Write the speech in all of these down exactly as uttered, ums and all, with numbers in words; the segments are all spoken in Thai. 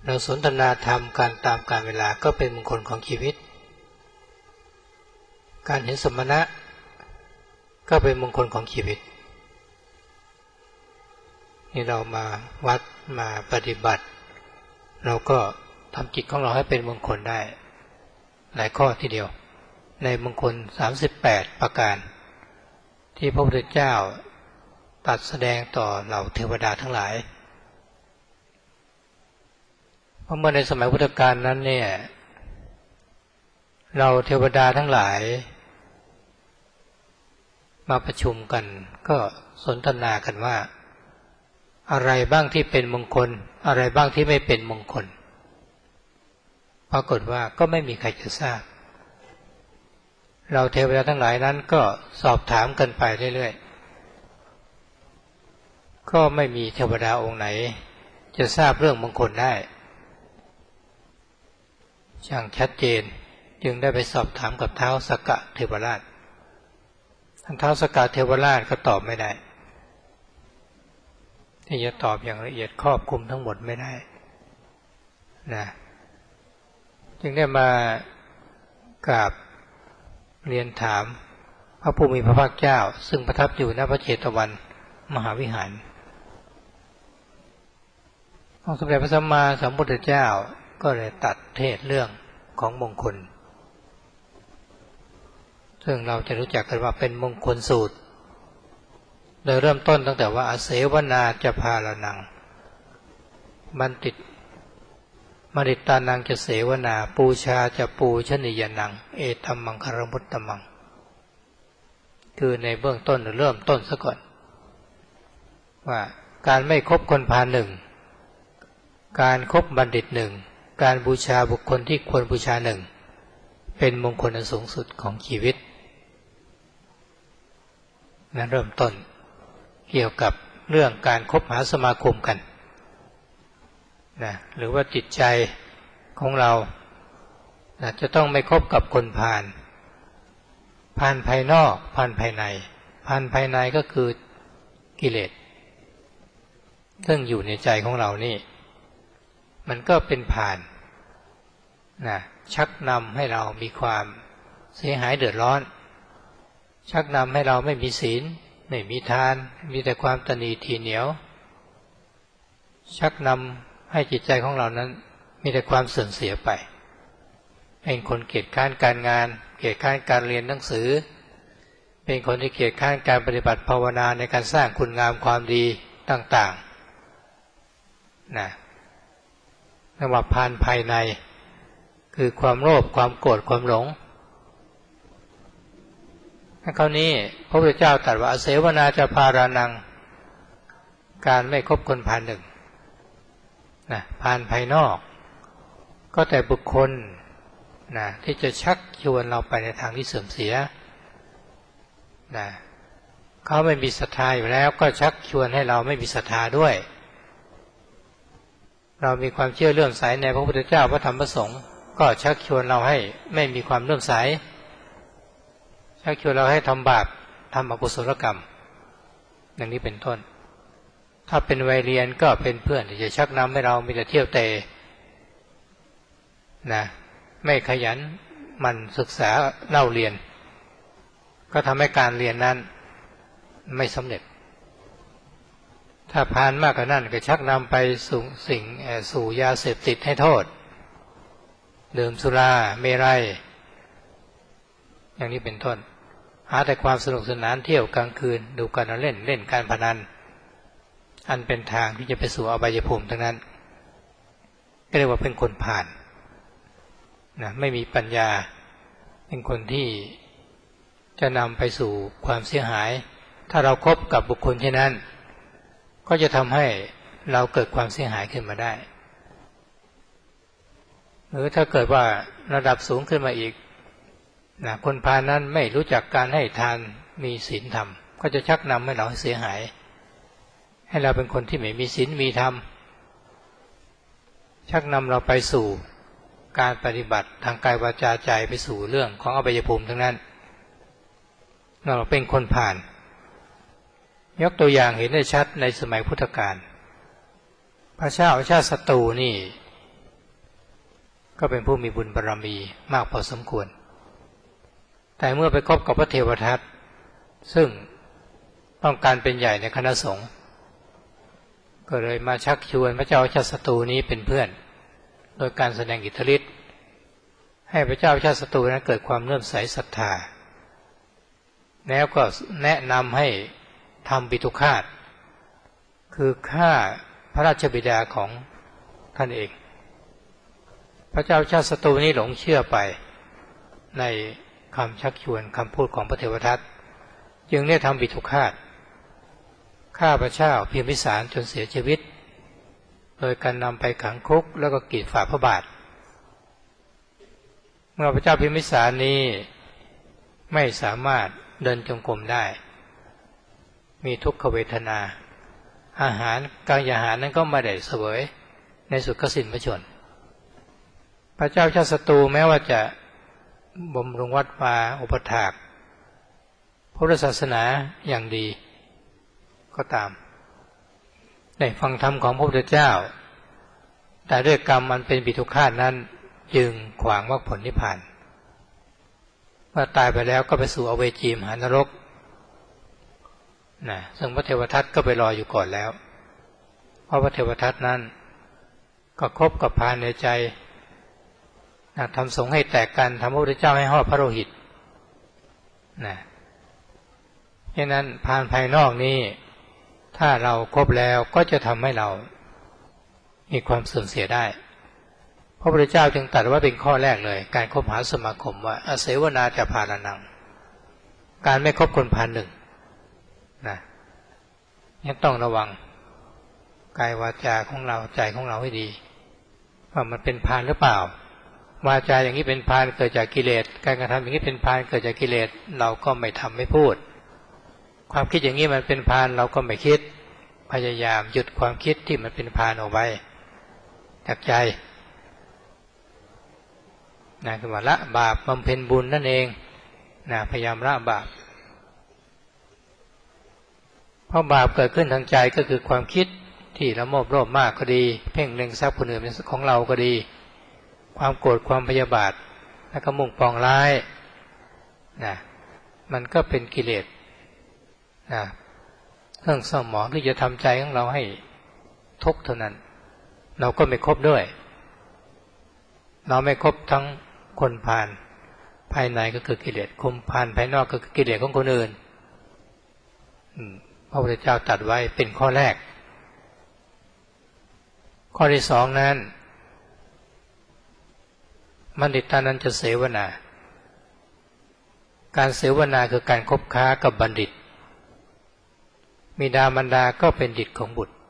เราสนทนาธรรมการตามกาลเวลาก็เป็นมงคลของชีวิตการเห็นสมณะก็เป็นมงคลของชีวิตนี่เรามาวัดมาปฏิบัติเราก็ทำจิตของเราให้เป็นมงคลได้หลายข้อทีเดียวในมงคลสามสิบแปดประการที่พระพุทธเจ้าตรัสแสดงต่อเหล่าเทวดาทั้งหลายเพราะเมื่อในสมัยพุทธกาลนั้นเนี่ยเราเทวดาทั้งหลายมาประชุมกันก็สนทนากันว่าอะไรบ้างที่เป็นมงคลอะไรบ้างที่ไม่เป็นมงคลปรากฏว่าก็ไม่มีใครจะทราบเราเทวดาทั้งหลายนั้นก็สอบถามกันไปเรื่อยๆก็ไม่มีเทวดาองค์ไหนจะทราบเรื่องมงคลได้ช่างชัดเจนจึงได้ไปสอบถามกับท้าวสักกะเทวราชท่านท้าวสักกะเทวราชก็ตอบไม่ได้ที่จะตอบอย่างละเอียดครอบคลุมทั้งหมดไม่ได้นะจึงได้มากราบเรียนถามพระผู้มีพระภาคเจ้าซึ่งประทับอยู่ณพระเชตวันมหาวิหารองค์สมเด็จพระสัมมาสัมพุทธเจ้าก็เลยตัดเทศเรื่องของมงคลซึ่งเราจะรู้จักกันว่าเป็นมงคลสูตรโดยเริ่มต้นตั้งแต่ว่าอาเสวนาจะพาลนังบัณฑิตมณิตานังจะเสวนาปูชาจะปูชนียนังเอตัมมังคารมุตตมังคือในเบื้องต้นเริ่มต้นซะก่อนว่าการไม่คบคนพาลหนึ่งการคบบัณฑิตหนึ่งการบูชาบุคคลที่ควรบูชาหนึ่งเป็นมงคลอันสูงสุดของชีวิตนั้นเริ่มต้นเกี่ยวกับเรื่องการคบหาสมาคมกันนะหรือว่าจิตใจของเรานะจะต้องไม่คบกับคนพาลพาลภายนอกพาลภายในพาลภายในก็คือกิเลสซึ่งอยู่ในใจของเรานี่มันก็เป็นพาลนะชักนำให้เรามีความเสียหายเดือดร้อนชักนำให้เราไม่มีศีลไม่มีทานมีแต่ความตนีทีเหนียวชักนำให้จิตใจของเรานั้นมีแต่ความเสื่อมเสียไปเป็นคนเกียจคร้านการงานเกียจคร้านการเรียนหนังสือเป็นคนที่เกียจคร้านการปฏิบัติภาวนาในการสร้างคุณงามความดีต่างๆนะเรียกว่าพาลภายในคือความโลภความโกรธความหลงคราวนี้พระพุทธเจ้าตรัสว่าอาเสวนาจะพารานังการไม่คบคนพาลหนึ่งนะพาลภายนอกก็แต่บุคคลนะที่จะชักชวนเราไปในทางที่เสื่อมเสียนะเขาไม่มีศรัทธาอยู่แล้วก็ชักชวนให้เราไม่มีศรัทธาด้วยเรามีความเชื่อเลื่อมใสในพระพุทธเจ้าพระธรรมพระสงฆ์ก็ชักชวนเราให้ไม่มีความเลื่อมใสชักชวนเราให้ทำบาปทำอกุศลกรรมอย่างนี้เป็นต้นถ้าเป็นวัยเรียนก็เป็นเพื่อนที่จะชักนำให้เรามีแต่เที่ยวเตะนะไม่ขยันหมั่นศึกษาเล่าเรียนก็ทำให้การเรียนนั้นไม่สำเร็จถ้าพาลมากกว่านั้นก็ชักนำไปสู่สิ่งสู่ยาเสพติดให้โทษดื่มสุราเมรัยอย่างนี้เป็นต้นหาแต่ความสนุกสนานเที่ยวกลางคืนดูการเล่นเล่นการพนันอันเป็นทางที่จะไปสู่อบายภูมิทั้งนั้นก็เรียกว่าเป็นคนพาลนะไม่มีปัญญาเป็นคนที่จะนำไปสู่ความเสียหายถ้าเราคบกับบุคคลเช่นนั้นก็จะทำให้เราเกิดความเสียหายขึ้นมาได้หรือถ้าเกิดว่าระดับสูงขึ้นมาอีกนะคนพาลนั้นไม่รู้จักการให้ทานมีศีลธรรมก็จะชักนำให้เราเสียหายให้เราเป็นคนที่ไม่มีศีลมีธรรมชักนำเราไปสู่การปฏิบัติทางกายวาจาใจไปสู่เรื่องของอบายภูมิทั้งนั้นเราเป็นคนพาลยกตัวอย่างเห็นได้ชัดในสมัยพุทธกาลพระเจ้าชาติศัตรูนี่ก็เป็นผู้มีบุญบารรมีมากพอสมควรแต่เมื่อไปคบกับพระเทวทัตซึ่งต้องการเป็นใหญ่ในคณะสงฆ์ก็เลยมาชักชวนพระเจ้าชาติศัตรูนี้เป็นเพื่อนโดยการแสดงอิทธิฤทธิ์ให้พระเจ้าชาติศัตรูนั้นเกิดความเลื่อมใสศรัทธาแล้วก็แนะนำให้ทำปิตุฆาตคือฆ่าพระราชบิดาของท่านเองพระเจ้าชาติศัตรูนี้หลงเชื่อไปในคำชักชวนคำพูดของพระเทวทัตจึงได้ทำปิตุฆาตฆ่าพระเจ้าพิมพิสารจนเสียชีวิตโดยการนำไปขังคุกแล้วก็กรีดฝ่าพระบาทเมื่อพระเจ้าพิมพิสารนี้ไม่สามารถเดินจงกรมได้มีทุกขเวทนาอาหารกลางอาหารนั้นก็ไม่ได้เสวยในสุดก็สิ้นพระชนม์พระเจ้าชาติศัตรูแม้ว่าจะบำรุงวัดวาอุปถากพุทธศาสนาอย่างดีก็ตามได้ฟังธรรมของพระพุทธเจ้าแต่ด้วยกรรมมันเป็นปิตุฆาตนั้นจึงขวางมรรคผลนิพพานเมื่อตายไปแล้วก็ไปสู่อเวจีมหานรกนะซึ่งพระเทวทัตก็ไปรออยู่ก่อนแล้วเพราะพระเทวทัตนั้นก็คบกับพานในใจนะทำสงฆ์ให้แตกกันทำพระพุทธเจ้าให้ห่อพระโลหิตนะฉะนั้นพานภายนอกนี้ถ้าเราครบแล้วก็จะทำให้เรามีความเสื่อมเสียได้พระพุทธเจ้าจึงตรัสว่าเป็นข้อแรกเลยการคบหาสมาคมว่าอาเสวนาจะพาลานังการไม่คบคนพาลหนึ่งนะยังต้องระวังกายวาจาของเราใจของเราให้ดีว่ามันเป็นพาลหรือเปล่าวาจาอย่างนี้เป็นพาลเกิดจากกิเลสการกระทำอย่างนี้เป็นพาลเกิดจากกิเลสเราก็ไม่ทำไม่พูดความคิดอย่างนี้มันเป็นพาลเราก็ไม่คิดพยายามหยุดความคิดที่มันเป็นพาลเอาไว้จากใจนะคือว่าละบาปบำเพ็ญบุญนั่นเองนะพยายามละบาปเพราะบาปเกิดขึ้นทางใจก็คือความคิดที่ละโมบโลภมากก็ดีเพ่งเล็งทรัพย์คนอื่นเป็นของเราก็ดีความโกรธความพยาบาทแล้วก็มุ่งปองร้ายนะมันก็เป็นกิเลสนะเครื่องเศร้าหมองที่จะทำใจของเราให้ทุกข์เท่านั้นเราก็ไม่ครบด้วยเราไม่ครบทั้งคนพาลภายในก็คือกิเลสคนพาลภายนอกก็คือกิเลสของคนอื่นพระพุทธเจ้าตรัสไว้เป็นข้อแรกข้อที่สองนั้นบัณฑิตานันจะเสวนาการเสวนาคือการคบค้ากับบัณฑิตบิดามารดาก็เป็นดิษของบุตร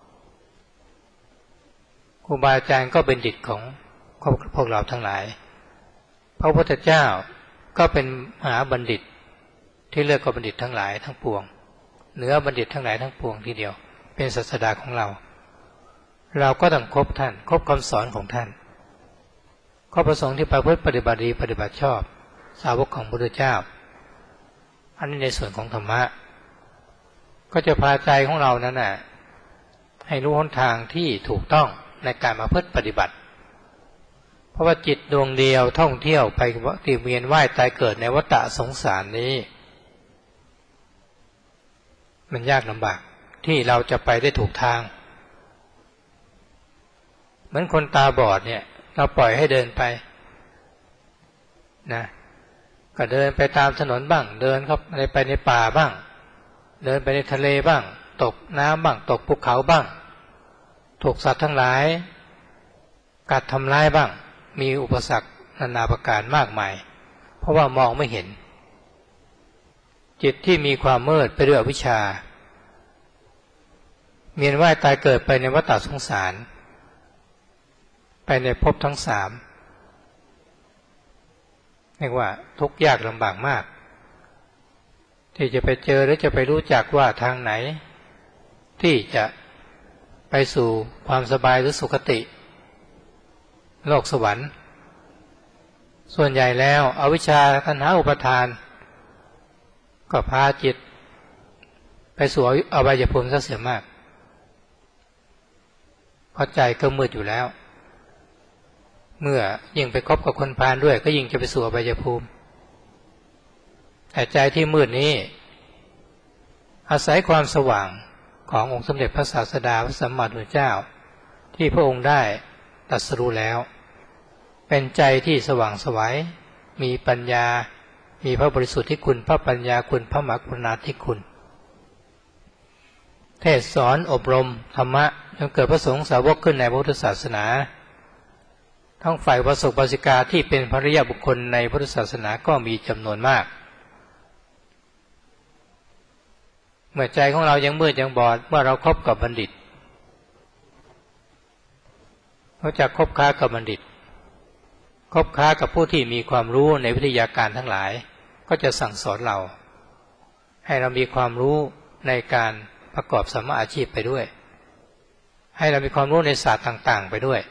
ครูบาอาจารย์ก็เป็นดิษของพวกเราทั้งหลายพระพุทธเจ้าก็เป็นมหาบัณฑิตที่เลือกกับบัณฑิตทั้งหลายทั้งปวงเหนือบัณฑิตทั้งหลายทั้งปวงทีเดียวเป็นศาสดาของเราเราก็ต้องคบท่านคบคำสอนของท่านข้อประสงค์ที่ประพฤติปฏิบัติดีปฏิบัติชอบสาวกของพระพุทธเจ้าอันนี้ในส่วนของธรรมะก็จะพาใจของเรานั้นน่ะให้รู้หนทางที่ถูกต้องในการมาพึ่งปฏิบัติเพราะว่าจิตดวงเดียวท่องเที่ยวไปติเวียนว่ายตายเกิดในวัฏสงสารนี้มันยากลำบากที่เราจะไปได้ถูกทางเหมือนคนตาบอดเนี่ยเราปล่อยให้เดินไปนะก็เดินไปตามถนนบ้างเดินเข้าไปในป่าบ้างเดินไปในทะเลบ้างตกน้ำบ้างตกภูเขาบ้างถูกสัตว์ทั้งหลายกัดทำร้ายบ้างมีอุปสรรคนานาประการมากมายเพราะว่ามองไม่เห็นจิตที่มีความมืดไปด้วยอวิชชาเวียนว่ายตายเกิดไปในวัฏสงสารไปในภพทั้งสามเรียกว่าทุกข์ยากลำบากมากที่จะไปเจอหรือจะไปรู้จักว่าทางไหนที่จะไปสู่ความสบายหรือสุคติโลกสวรรค์ส่วนใหญ่แล้วอวิชชาตัณหาอุปาทานก็พาจิตไปสู่อบายภูมิซะเสียมากเพราะใจก็มืดอยู่แล้วเมื่อยิ่งไปคบกับคนพาลด้วยก็ยิ่งจะไปสู่อบายภูมิแต่ใจที่มืดนี้อาศัยความสว่างขององค์สมเด็จพระศาสดาพระสัมมาสัมพุทธเจ้าที่พระองค์ได้ตรัสรู้แล้วเป็นใจที่สว่างไสวมีปัญญามีพระบริสุทธิ์ที่คุณพระปัญญาคุณพระมหากรุณาธิคุณเทศสอนอบรมธรรมะจนเกิดพระสงฆ์สาวกขึ้นในพุทธศาสนาทั้งฝ่ายอุบาสกอุบาสิกาที่เป็นภริยบุคคลในพุทธศาสนาก็มีจำนวนมากเมื่อใจของเรายังมืดยังบอดเมื่อเราคบกับบัณฑิตเราจะคบค้ากับบัณฑิตคบค้ากับผู้ที่มีความรู้ในวิทยาการทั้งหลายก็จะสั่งสอนเราให้เรามีความรู้ในการประกอบสัมมาอาชีพไปด้วยให้เรามีความรู้ในศาสตร์ต่างๆไปด้วย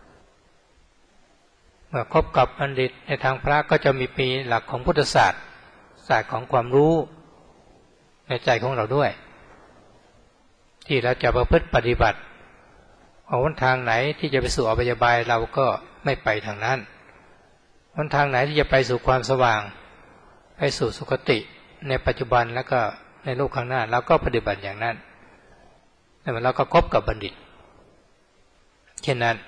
เมื่อคบกับบัณฑิตในทางพระก็จะมีปีหลักของพุทธศาสตร์ศาสตร์ของความรู้ในใจของเราด้วยที่เราจะประพฤติปฏิบัติเอาหนทางไหนที่จะไปสู่อบายบายเราก็ไม่ไปทางนั้นหนทางไหนที่จะไปสู่ความสว่างไปสู่สุคติในปัจจุบันแล้วก็ในโลกข้างหน้าเราก็ปฏิบัติอย่างนั้นแต่เราก็คบกับบัณฑิตเช่นนั้น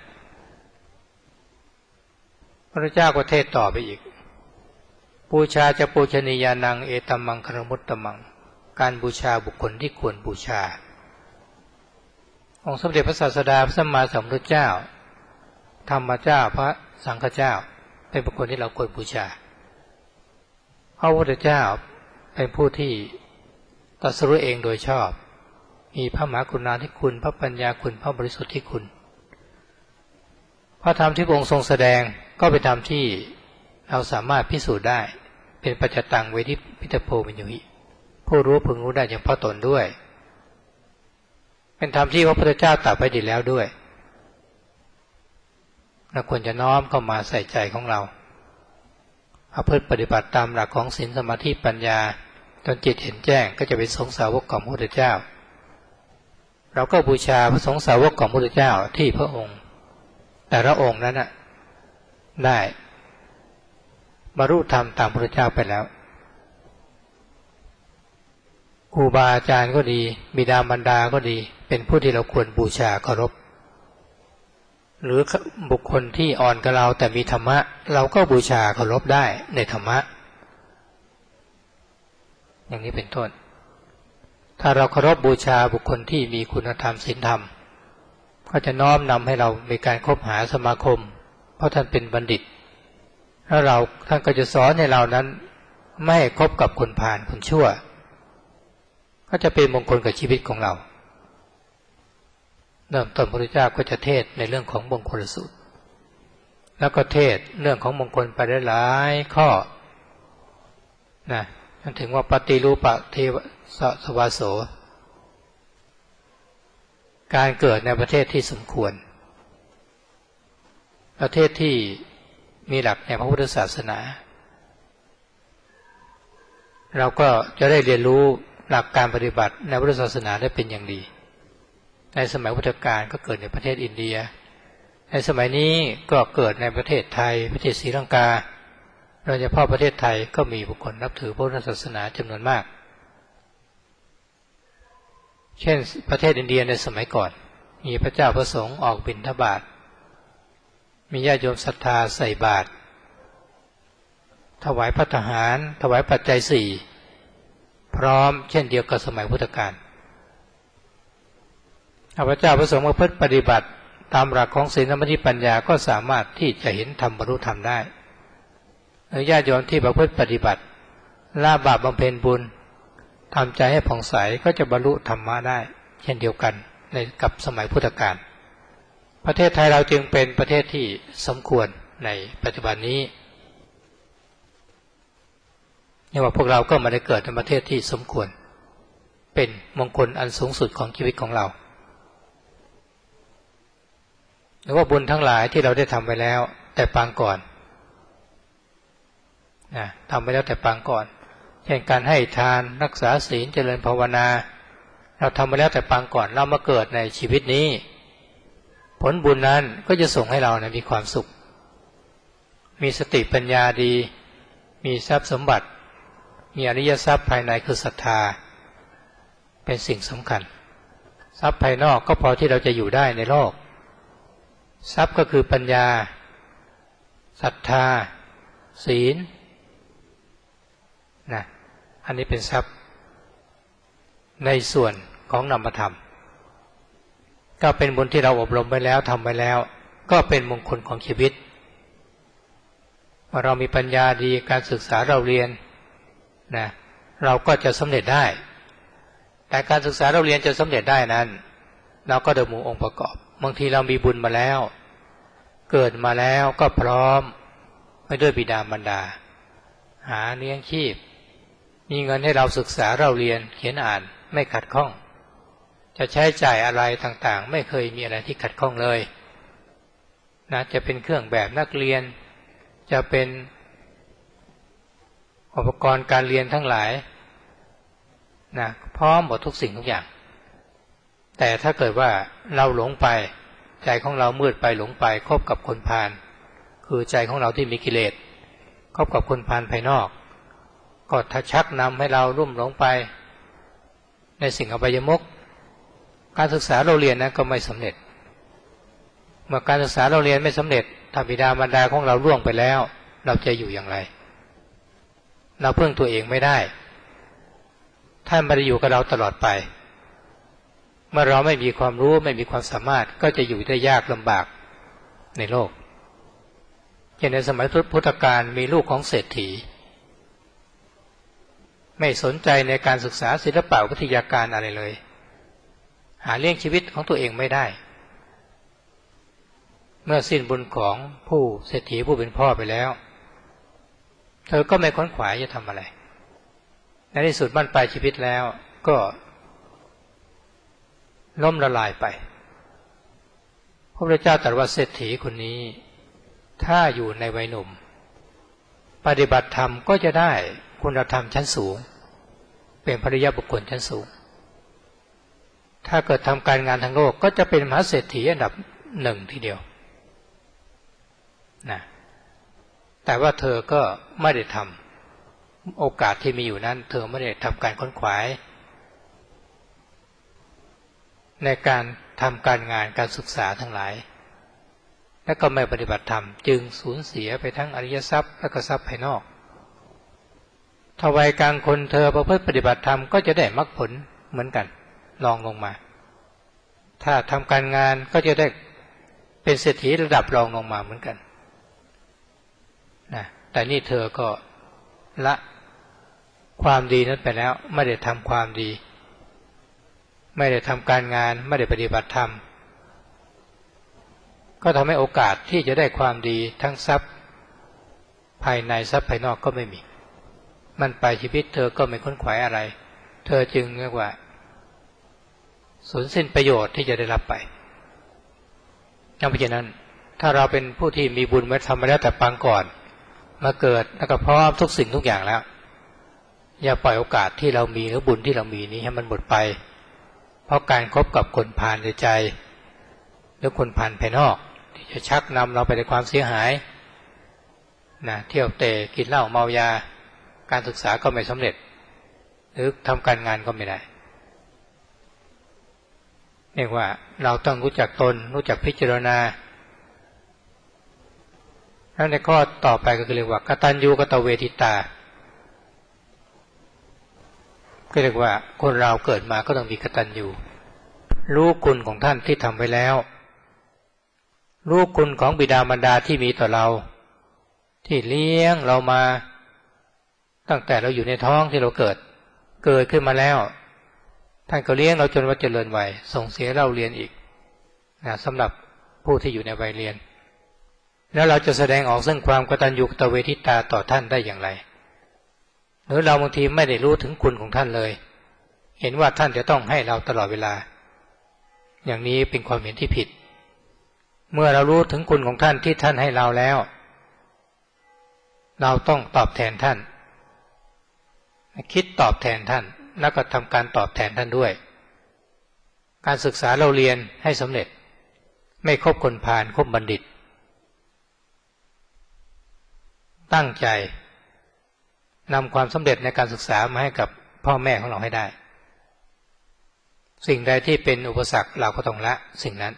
พระเจ้าก็เทศต่อไปอีกบูชาจะปูชนียานังเอตัมมังคารมุตตมังการบูชาบุคคลที่ควรบูชาองค์สมเด็จพระศาสดาพระสัมมาสัมพุทธเจ้าธรรมเจ้าพระสังฆเจ้าเป็นบุคคลที่เราควรบูชาพระพุทธเจ้าเป็นผู้ที่ตรัสรู้เองโดยชอบมีพระมหากรุณาธิคุณพระปัญญาคุณพระบริสุทธิ์ที่คุณพระธรรมที่พระองค์ทรงแสดงก็เป็นธรรมที่เราสามารถพิสูจน์ได้เป็นปัจจตังเวทิพิตโพวิญญูหิผู้รู้พึงรู้ได้อย่างพระตนด้วยเป็นธรรมที่พระพุทธเจ้าตรัสไว้ดีแล้วด้วยเราควรจะน้อมเข้ามาใส่ใจของเราเอาเพื่อปฏิบัติตามหลักของศีลสมาธิปัญญาจนจิตเห็นแจ้งก็จะเป็นสงฆ์สาวกของพระพุทธเจ้าเราก็บูชาพระสงฆ์สาวกของพระพุทธเจ้าที่พระองค์แต่ละองค์นั้นน่ะได้บรรลุธรรมตามพระพุทธเจ้าไปแล้วครูบาอาจารย์ก็ดีบิดามารดาก็ดีเป็นผู้ที่เราควรบูชาเคารพหรือบุคคลที่อ่อนกับเราแต่มีธรรมะเราก็บูชาเคารพได้ในธรรมะอย่างนี้เป็นต้นถ้าเราเคารพบูชาบุคคลที่มีคุณธรรมศีลธรรมก็จะน้อมนำให้เรามีการคบหาสมาคมเพราะท่านเป็นบัณฑิตแล้วเราท่านก็จะสอนให้เรานั้นไม่ให้คบกับคนพาลคนชั่วก็จะเป็นมงคลกับชีวิตของเราเริ่มต้นพระพุทธเจ้าก็จะเทศในเรื่องของมงคลสูตรแล้วก็เทศเรื่องของมงคลไปได้หลายข้อนะจนถึงว่าปฏิรูปเทวสวาโสการเกิดในประเทศที่สมควรประเทศที่มีหลักในพระพุทธศาสนาเราก็จะได้เรียนรู้หลักการปฏิบัติในพุทธศาสนาได้เป็นอย่างดีในสมัยพุทธกาลก็เกิดในประเทศอินเดียในสมัยนี้ก็เกิดในประเทศไทยประเทศศรีลังกาโดยเฉพาะประเทศไทยก็มีบุคคลนับถือพุทธศาสนาจำนวนมากเช่นประเทศอินเดียในสมัยก่อนมีพระเจ้าพระสงฆ์ออกบิณฑบาตมีญาติโยมศรัทธาใส่บาตรถวายภัตตาหารถวายปัจจัยสี่พร้อมเช่นเดียวกับสมัยพุทธกาลพระเจ้าพระสงฆ์มาพึ่งปฏิบัติตามหลักของศีลสมาธิปัญญาก็สามารถที่จะเห็นธรรมบรรลุธรรมได้ญาติโยมที่ประพฤติปฏิบัติละบาปบำเพ็ญบุญทำใจให้ผ่องใสก็จะบรรลุธรรมะได้เช่นเดียวกันในกับสมัยพุทธกาลประเทศไทยเราจึงเป็นประเทศที่สมควรในปัจจุบันนี้เนี่ยว่าพวกเราก็มาได้เกิดในประเทศที่สมควรเป็นมงคลอันสูงสุดของชีวิตของเราหรือว่าบุญทั้งหลายที่เราได้ทำไปแล้วแต่ปางก่อนนะทำไปแล้วแต่ปางก่อนเช่นการให้ทานรักษาศีลเจริญภาวนาเราทำไปแล้วแต่ปางก่อนเรามาเกิดในชีวิตนี้ผลบุญนั้นก็จะส่งให้เรานะมีความสุขมีสติปัญญาดีมีทรัพย์สมบัติมีอริยทรัพย์ภายในคือศรัทธาเป็นสิ่งสำคัญทรัพย์ภายนอกก็พอที่เราจะอยู่ได้ในโลกทรัพย์ก็คือปัญญาศรัทธาศีลนะอันนี้เป็นทรัพย์ในส่วนของนามธรรมก็เป็นบุญที่เราอบรมไว้แล้วทำไว้แล้วก็เป็นมงคลของชีวิตเมื่อเรามีปัญญาดีการศึกษาเราเรียนนะเราก็จะสำเร็จได้แต่การศึกษาเราเรียนจะสำเร็จได้นั้นเราก็ดำรงองค์ประกอบบางทีเรามีบุญมาแล้วเกิดมาแล้วก็พร้อมไปด้วยบิดามารดาหาเลี้ยงชีพมีเงินให้เราศึกษาเราเรียนเขียนอ่านไม่ขัดข้องจะใช้จ่ายอะไรต่างๆไม่เคยมีอะไรที่ขัดข้องเลยนะจะเป็นเครื่องแบบนักเรียนจะเป็นอุปกรณ์การเรียนทั้งหลายนะพร้อมหมดทุกสิ่งทุกอย่างแต่ถ้าเกิดว่าเราหลงไปใจของเรามืดไปหลงไปคบกับคนพาลคือใจของเราที่มีกิเลสคบกับคนพาลภายนอกก็ถ้าชักนำให้เราลุ่มหลงไปในสิ่งอบายมุขการศึกษาเราเรียนนั้นก็ไม่สำเร็จเมื่อการศึกษาเราเรียนไม่สำเร็จถ้าบิดามารดาของเราล่วงไปแล้วเราจะอยู่อย่างไรเราพึ่งตัวเองไม่ได้ท่านไม่ได้อยู่กับเราตลอดไปเมื่อเราไม่มีความรู้ไม่มีความสามารถก็จะอยู่ได้ยากลำบากในโลกเช่นในสมัยพุทธกาลมีลูกของเศรษฐีไม่สนใจในการศึกษาศิลปะวิทยาการอะไรเลยหาเลี้ยงชีวิตของตัวเองไม่ได้เมื่อสิ้นบุญของผู้เศรษฐีผู้เป็นพ่อไปแล้วเธอก็ไม่ค้นขวายจะทำอะไรในที่สุดบั้นปลายชีวิตแล้วก็ล้มละลายไปพระพุทธเจ้าตรัสว่าเศรษฐีคนนี้ถ้าอยู่ในวัยหนุ่มปฏิบัติธรรมก็จะได้คุณธรรมชั้นสูงเป็นภริยบุคคลชั้นสูงถ้าเกิดทำการงานทางโลกก็จะเป็นมหาเศรษฐีอันดับหนึ่งทีเดียวนะแต่ว่าเธอก็ไม่ได้ทำโอกาสที่มีอยู่นั้นเธอไม่ได้ทำการค้นขวายในการทำการงานการศึกษาทั้งหลายและก็ไม่ปฏิบัติธรรมจึงสูญเสียไปทั้งอริยทรัพย์และก็ทรัพย์ภายนอกถ้าวัยกลางคนเธอประพฤติปฏิบัติธรรมก็จะได้มรรคผลเหมือนกันลองลงมาถ้าทำการงานก็จะได้เป็นเศรษฐีระดับรองลงมาเหมือนกันนะแต่นี่เธอก็ละความดีนั้นไปแล้วไม่ได้ทำความดีไม่ได้ทำการงานไม่ได้ปฏิบัติธรรมก็ทำให้โอกาสที่จะได้ความดีทั้งทรัพย์ภายในทรัพย์ภายนอกก็ไม่มีมันไปชีวิตเธอก็ไม่ค้นขวายอะไรเธอจึงเรียกว่าสูญสิ้นประโยชน์ที่จะได้รับไปเพราะฉะนั้นถ้าเราเป็นผู้ที่มีบุญมาทำมาแล้วแต่ปางก่อนมาเกิดแล้วก็พร้อมทุกสิ่งทุกอย่างแล้วอย่าปล่อยโอกาสที่เรามีหรือบุญที่เรามีนี้ให้มันหมดไปเพราะการคบกับคนพาลในใจหรือคนพาลภายนอกที่จะชักนำเราไปในความเสียหายนะเที่ยวเตะกินเหล้าเมายาการศึกษาก็ไม่สำเร็จหรือทำการงานก็ไม่ได้เรียกว่าเราต้องรู้จักตนรู้จักพิจารณาแล้วในข้อต่อไปก็คือเรียกว่ากตัญญูกตเวทิตาก็เรียกว่าคนเราเกิดมาก็ต้องมีกตัญญูรู้คุณของท่านที่ทำไว้แล้วรู้คุณของบิดามารดาที่มีต่อเราที่เลี้ยงเรามาตั้งแต่เราอยู่ในท้องที่เราเกิดเกิดขึ้นมาแล้วท่านก็เลี้ยงเราจนว่าเจริญวัยส่งเสียเราเรียนอีกนะสำหรับผู้ที่อยู่ในวัยเรียนแล้วเราจะแสดงออกซึ่งความกตัญญูกตเวทิตาต่อท่านได้อย่างไรหรือเราบางทีไม่ได้รู้ถึงคุณของท่านเลยเห็นว่าท่านจะต้องให้เราตลอดเวลาอย่างนี้เป็นความเห็นที่ผิดเมื่อเรารู้ถึงคุณของท่านที่ท่านให้เราแล้วเราต้องตอบแทนท่านคิดตอบแทนท่านแล้วก็ทำการตอบแทนท่านด้วยการศึกษาเราเรียนให้สำเร็จไม่คบคนพาลคบบัณฑิตตั้งใจนำความสำเร็จในการศึกษามาให้กับพ่อแม่ของเราให้ได้สิ่งใดที่เป็นอุปสรรคเราก็ต้องละสิ่งนั้น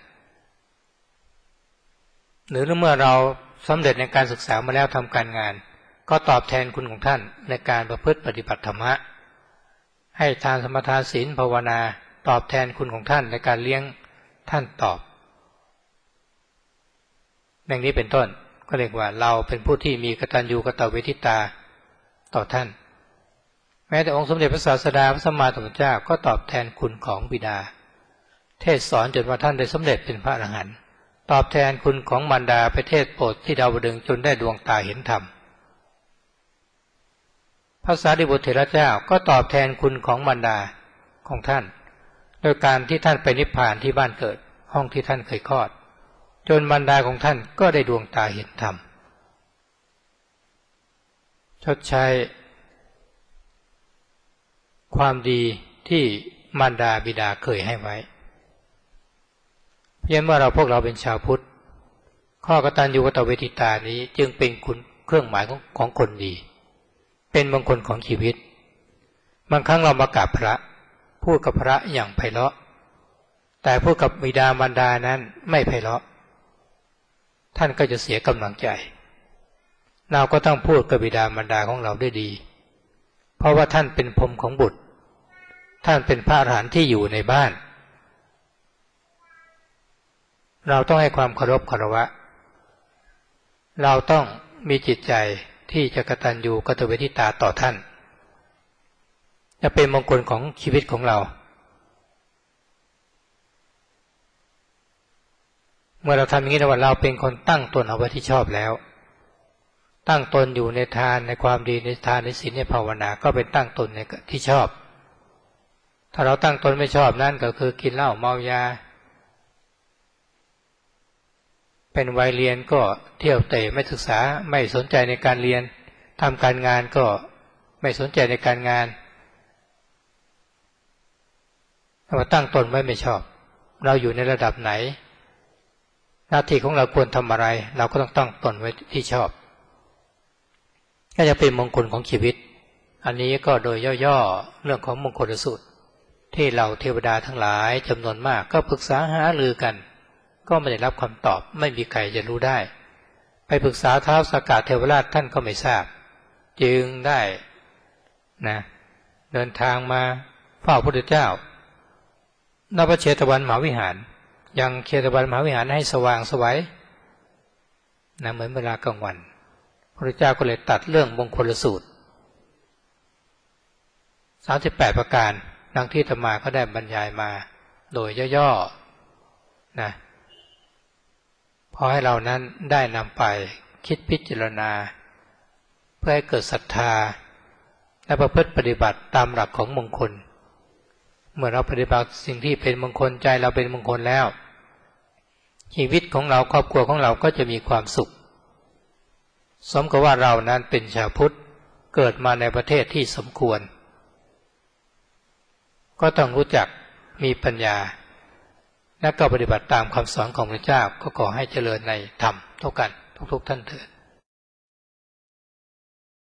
หรือเมื่อเราสำเร็จในการศึกษามาแล้วทำการงานก็ตอบแทนคุณของท่านในการประพฤติปฏิบัติธรรมะให้ทานสมทานศีลภาวนาตอบแทนคุณของท่านในการเลี้ยงท่านตอบอย่างนี้เป็นต้นก็เรียกว่าเราเป็นผู้ที่มีกตัญญูกตเวทิตาต่อท่านแม้แต่องค์สมเด็จพระศาสดาพระสัมมาสัมพุทธเจ้าก็ตอบแทนคุณของบิดาเทศสอนจนว่าท่านได้สำเร็จเป็นพระอรหันต์ตอบแทนคุณของมารดาไปเทศโปรดที่ดาวดึงส์จนได้ดวงตาเห็นธรรมพระสารีบุตรเถระเจ้าก็ตอบแทนคุณของมารดาของท่านโดยการที่ท่านไปนิพพานที่บ้านเกิดห้องที่ท่านเคยคลอดจนมารดาของท่านก็ได้ดวงตาเห็นธรรมชดใช้ความดีที่มารดาบิดาเคยให้ไว้เพียงเมื่อเราพวกเราเป็นชาวพุทธข้อกตัญญูกตเวทิตานี้จึงเป็นคุณเครื่องหมายของของคนดีเป็นมงคลของชีวิตบางครั้งเรามากราบพระพูดกับพระอย่างไพเราะแต่พูดกับบิดามารดานั้นไม่ไพเราะท่านก็จะเสียกำลังใจเราก็ต้องพูดกับบิดามารดาของเราด้วยดีเพราะว่าท่านเป็นพรหมของบุตรท่านเป็นพระอรหันต์ที่อยู่ในบ้านเราต้องให้ความเคารพคารวะเราต้องมีจิตใจที่จะกตัญญูกตเวทิตาต่อท่านจะเป็นมงคลของชีวิตของเราเมื่อเราทำอย่างนี้แล้วว่าเราเป็นคนตั้งตนเอาไว้ที่ชอบแล้วตั้งตนอยู่ในทานในความดีในทานในศีลในภาวนาก็เป็นตั้งตนในที่ชอบถ้าเราตั้งตนไม่ชอบนั่นก็คือกินเหล้าเมายาเป็นวัยเรียนก็เที่ยวเตะไม่ศึกษาไม่สนใจในการเรียนทำการงานก็ไม่สนใจในการงานเราตั้งตนไว้ไม่ชอบเราอยู่ในระดับไหนหน้าที่ของเราควรทำอะไรเราก็ต้องตั้งตนไว้ที่ชอบก็จะเป็นมงคลของชีวิตอันนี้ก็โดยย่อๆเรื่องของมงคลสูตรที่เราเทวดาทั้งหลายจำนวนมากก็ปรึกษาหารือกันก็ไม่ได้รับคำตอบไม่มีใครจะรู้ได้ไปปรึกษาท้าวสักกะเทวราชท่านก็ไม่ทราบจึงได้นะเดินทางมาเฝ้าพระพุทธเจ้าณพระเชตวันมหาวิหารยังเชตวันมหาวิหารให้สว่างไสวนะเหมือนเวลากลางวันพระพุทธเจ้าก็เลยตัดเรื่องมงคลสูตรสามสิบแปดประการดังที่อาตมาก็ได้บรรยายมาโดยย่อๆนะพอให้เรานั้นได้นำไปคิดพิจารณาเพื่อให้เกิดศรัทธาและประพฤติปฏิบัติตามหลักของมงคลเมื่อเราปฏิบัติสิ่งที่เป็นมงคลใจเราเป็นมงคลแล้วชีวิตของเราครอบครัวของเราก็จะมีความสุขสมกับว่าเรานั้นเป็นชาวพุทธเกิดมาในประเทศที่สมควรก็ต้องรู้จักมีปัญญาและก็ปฏิบัติตามคำสอนของพระเจ้าก็ขอให้เจริญในธรรมเท่ากันทุกๆท่านเถิด